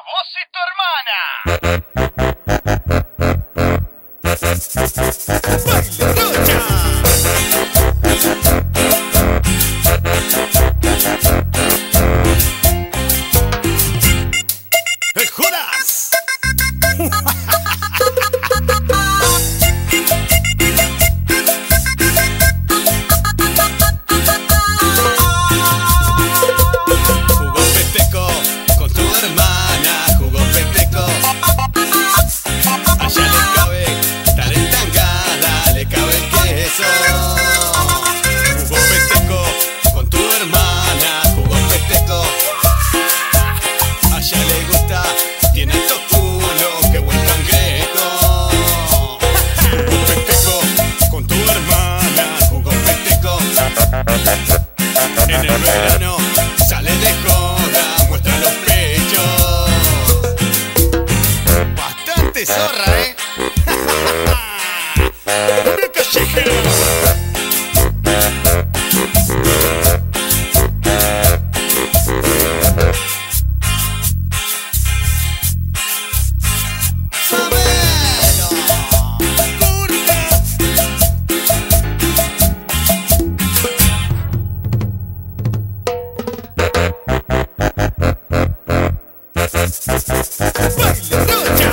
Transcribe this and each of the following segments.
vos y tu hermana. ¡Baile brocha! ¡El Judas! Jugó festeco con tu hermana, jugó festeco. Allá le cabe estar entangada, le cabe el queso. Jugó festeco con tu hermana, jugó festeco. Allá le gusta, tiene alto culo, qué buen cangrejo. Jugó festeco con tu hermana, jugó festeco. En el verano sale de joda, muestra los pechos. Bastante zorra, ¿eh? ¡Una callejera! ¡Baile brocha!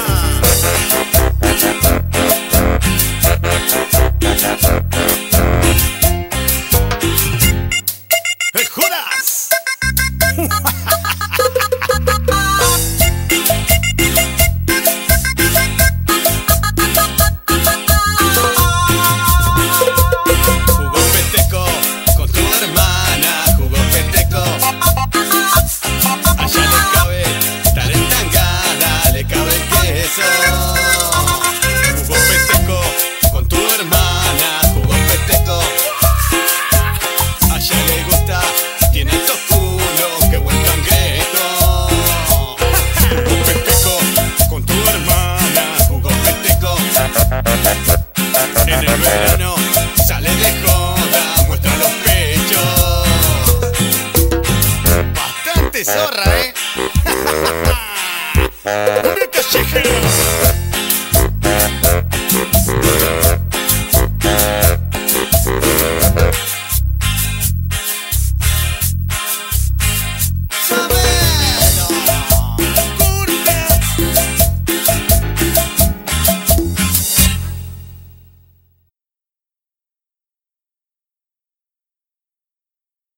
¡El Judas! Jugó festeco con tu hermana, jugó festeco. Allá le cabe estar entangada, le cabe el queso. Jugó festeco con tu hermana, jugó festeco. Allá le gusta, tiene alto culo, qué buen cangrejo. Jugó festeco con tu hermana, jugó festeco. En el verano sale de joda, muestra los pechos. Bastante zorra, ¿eh? ¡Una callejera!